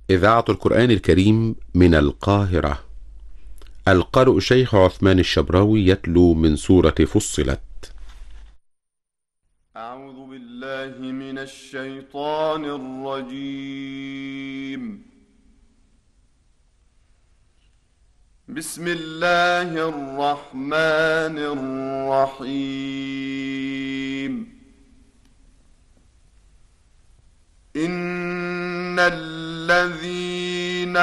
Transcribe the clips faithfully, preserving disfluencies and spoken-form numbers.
إذاعة القرآن الكريم من القاهرة. القارئ الشيخ عثمان الشبراوي يتلو من سورة فصلت. أعوذ بالله من الشيطان الرجيم. بسم الله الرحمن الرحيم. إن الذين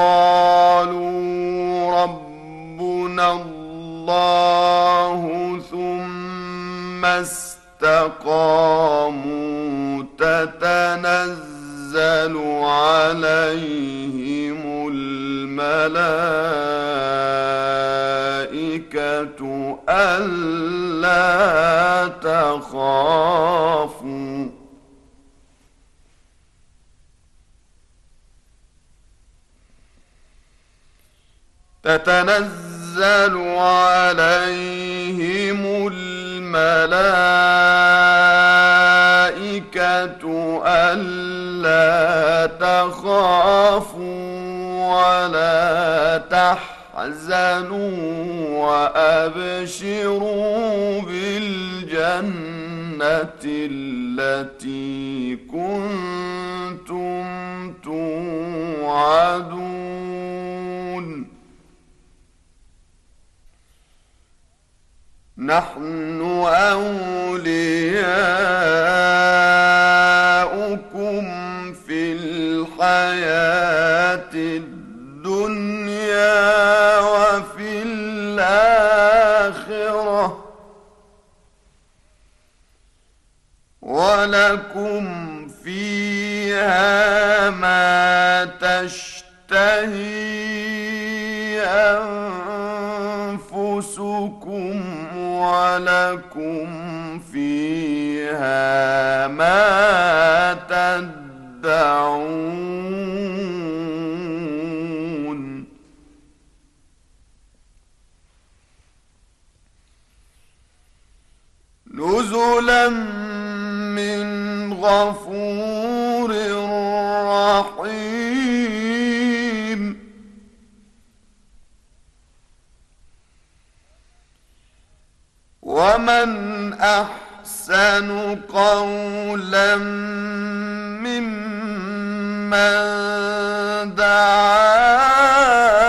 قالوا ربنا الله ثم استقاموا تتنزل عليهم الملائكة ألا تخافوا تتنزل عليهم الملائكة ألا تخافوا ولا تحزنوا وأبشروا بالجنة التي كنتم توعدون. نحن أولياؤكم في الحياة الدنيا وفي الآخرة ولكم فيها ما تشتهي أنفسكم ولكم فيها ما تدعون. نزلا من غفور رحيم. ومن أحسن قولا ممن دعا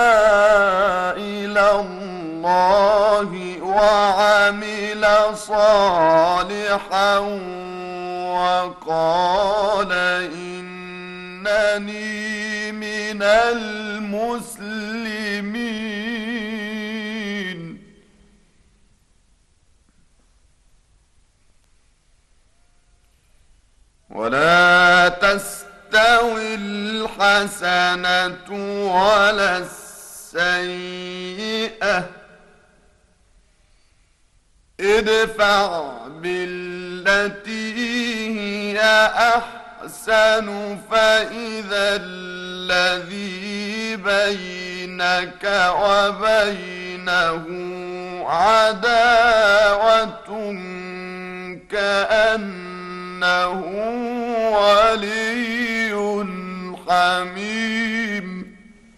إلى الله وعمل صالحا وقال إنني من المسلمين. ولا تستوي الحسنة ولا السيئة ادفع بالتي هي أحسن فإذا الذي بينك وبينه عداوة كأنه ولي حميم.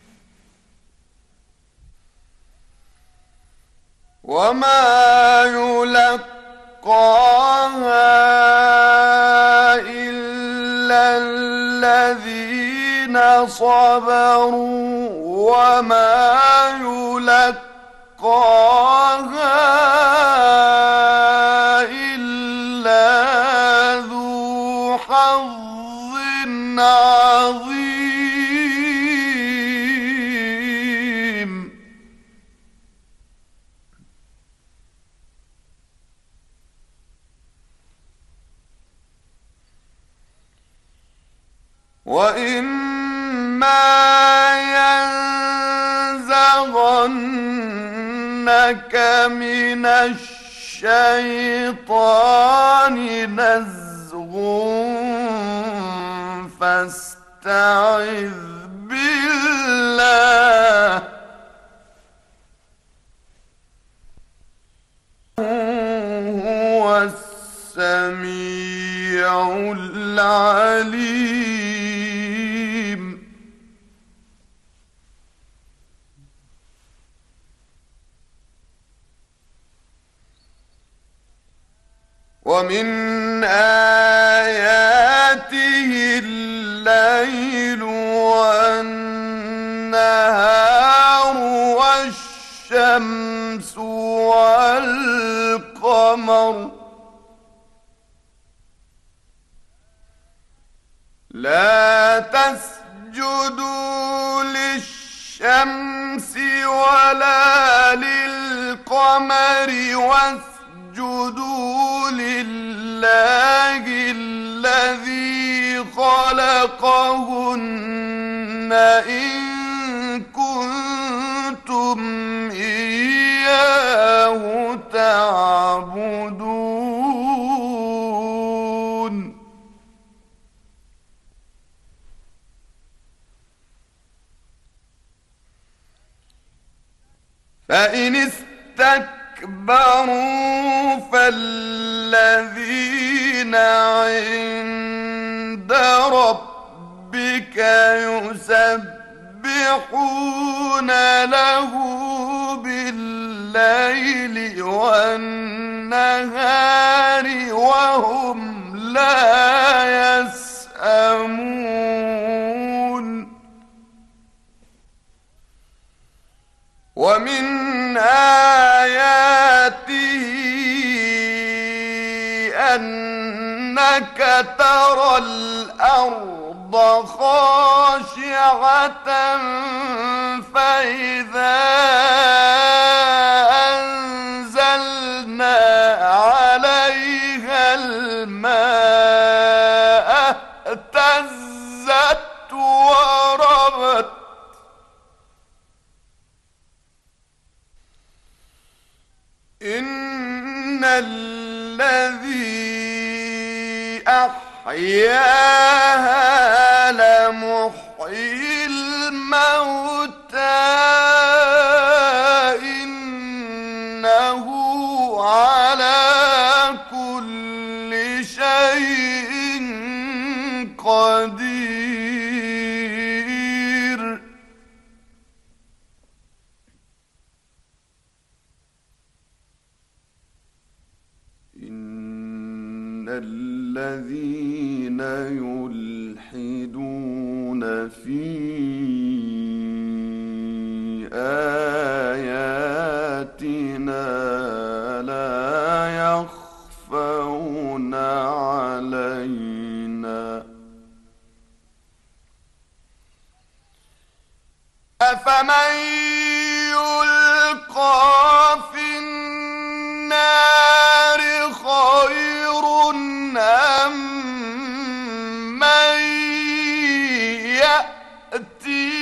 وما يلقاها إلا الذين صبروا وما يلقاها إلا ذو حظ عظيم. وإما ينزغنك من الشيطان نزغ فاستعذ بالله هو السميع العليم. ومن آياته الليل والنهار والشمس والقمر لا تسجدوا للشمس ولا للقمر واسجدوا لله الذي خلقهن إن كنتم إياه تعبدون فإن استكبروا فالذين عند ربك يسبحون له بالليل والنهار وهم لا يسأمون ومن آياته أنك ترى الأرض خاشعة فإذا أنزلنا عليها الماء اهتزت وربت إن الذي أحياها لمحيي الموتى إنه على كل شيء قدير إن الذين يلحدون في آياتنا لا يخفون علينا أفمن يلقى في النار خير أم من يأتي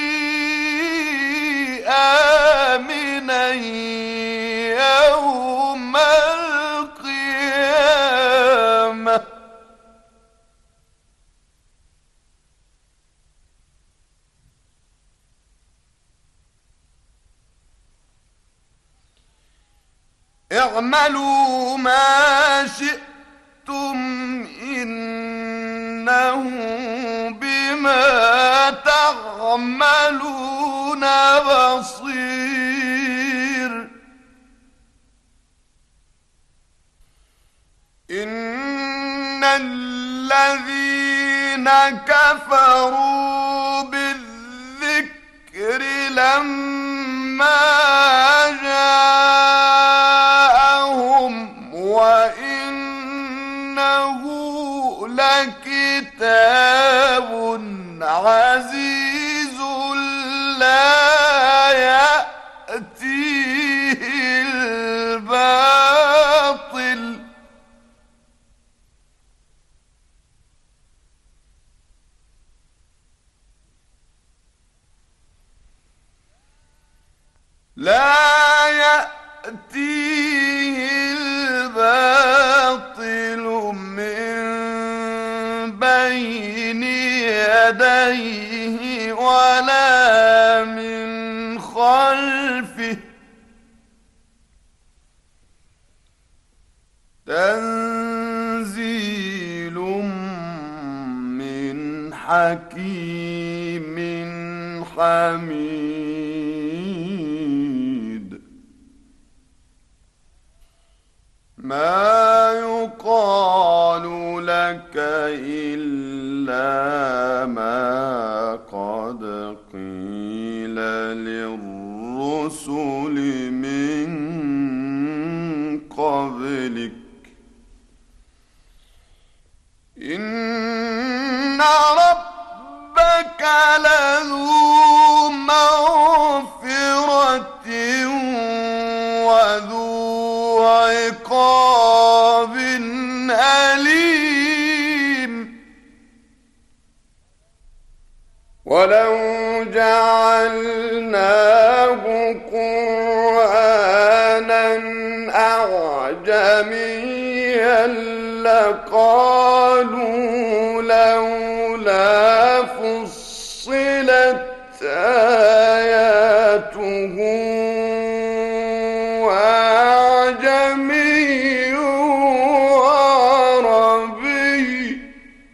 آمنا يوم القيامة اعملوا ما شئتم إنه بما تعملون بصير إن الذين كفروا بالذكر لما جاءهم وإنه لكتاب عزيز لا يأتيه الباطل لا يأتيه الباطل من بين يديه ولا من خلفه تنزيل من حكيم حميد ما يقال لك إلا ما قد قيل للرسل من قبلك إن ربك لذو مغفرة وذو عقاب أليم ولو جعلناه قرآنا أعجميا لقالوا لولا فصلت آياته أعجمي وعربي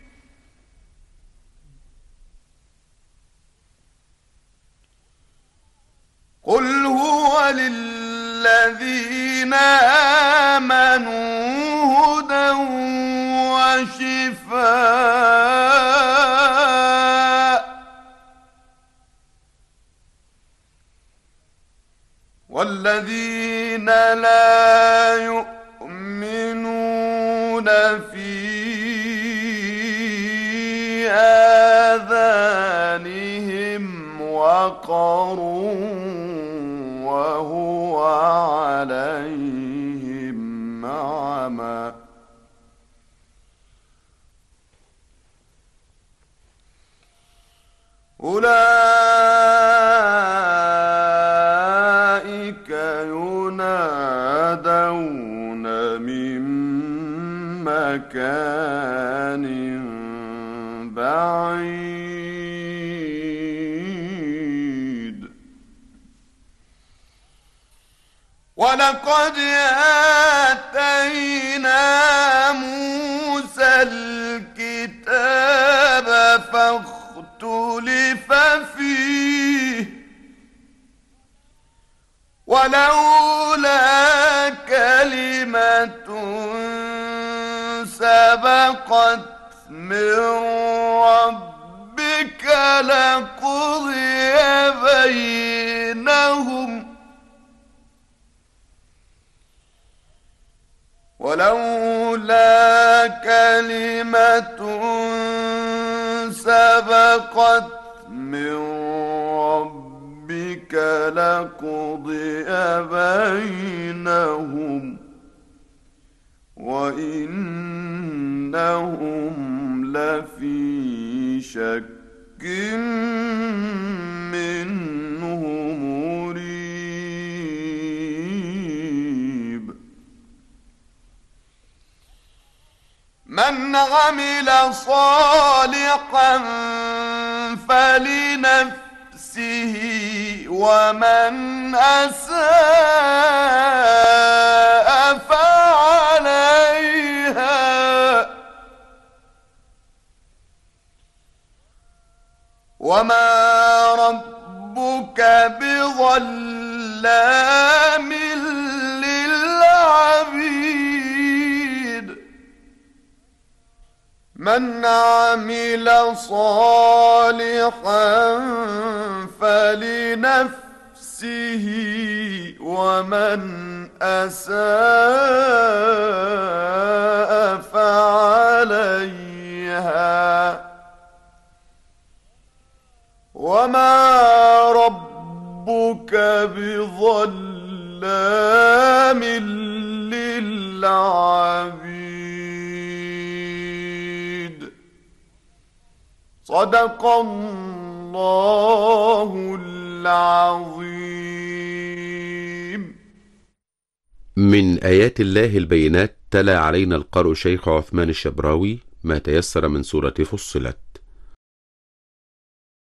قل هو للذين آمنوا هدى وشفاء والذين لا يؤمنون في آذانهم وقر وهو عليهم عمى أولئك ينادون من مكان بعيد ولقد آتينا موسى الكتاب فاختلف فيه ولولا كلمة سبقت من ربك لقضي بينهم ولولا كلمة سبقت من ربك لقضي بينهم وإنهم لفي شك منه مريب من عمل صالحا فلنفسه ومن أساء فعليها وما ربك بظلام للعبيد من عمل صالحا فلنفسه ومن أساء فعليها وما ربك بظلام للعبيد صدق الله العظيم. من آيات الله البينات تلا علينا القارئ شيخ عثمان الشبراوي ما تيسر من سورة فصلت.